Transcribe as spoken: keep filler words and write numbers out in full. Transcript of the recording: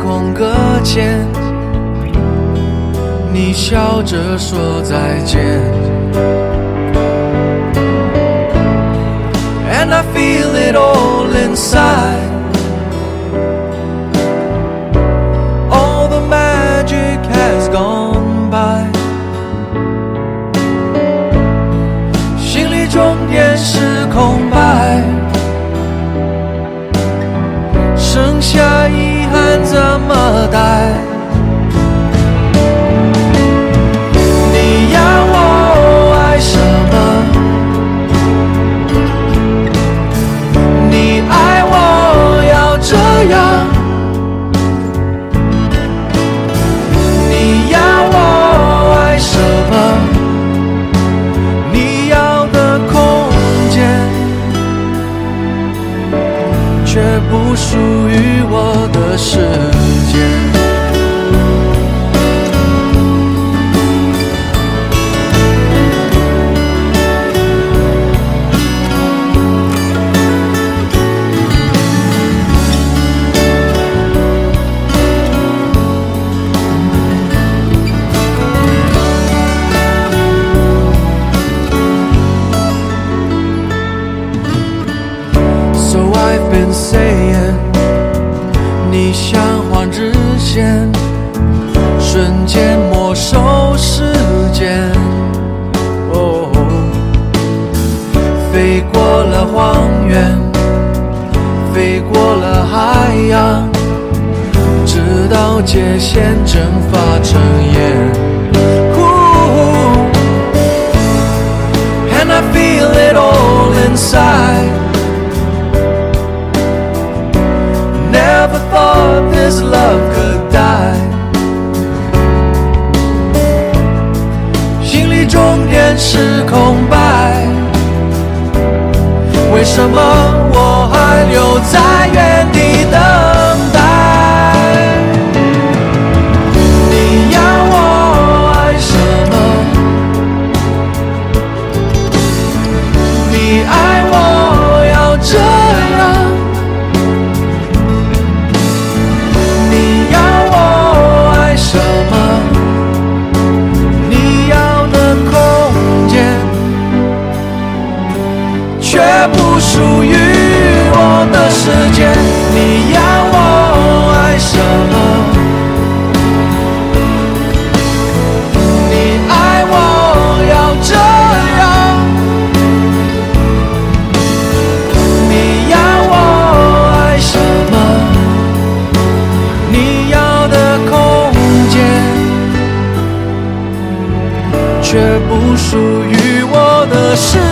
空搁浅，你笑着说再见。 And I feel it all inside, all the magic has gone by， 心里终点是空白，剩下遗憾怎么带？你要我爱什么？你爱我要这样？你要我爱什么？你要的空间，却不属于我的世界。So I've been saying， 你像换日线，瞬间没收时间。哦，飞过了荒原，飞过了海洋，直到界限蒸发成烟。And I feel it all inside。Never thought this love could die， 心里终点是空白，为什么我还留在原地等待？你要我爱什么？你爱我要这样？却不属于我的世界，你要我爱什么？你爱我要这样？你要我爱什么？你要的空间，却不属于我的世界。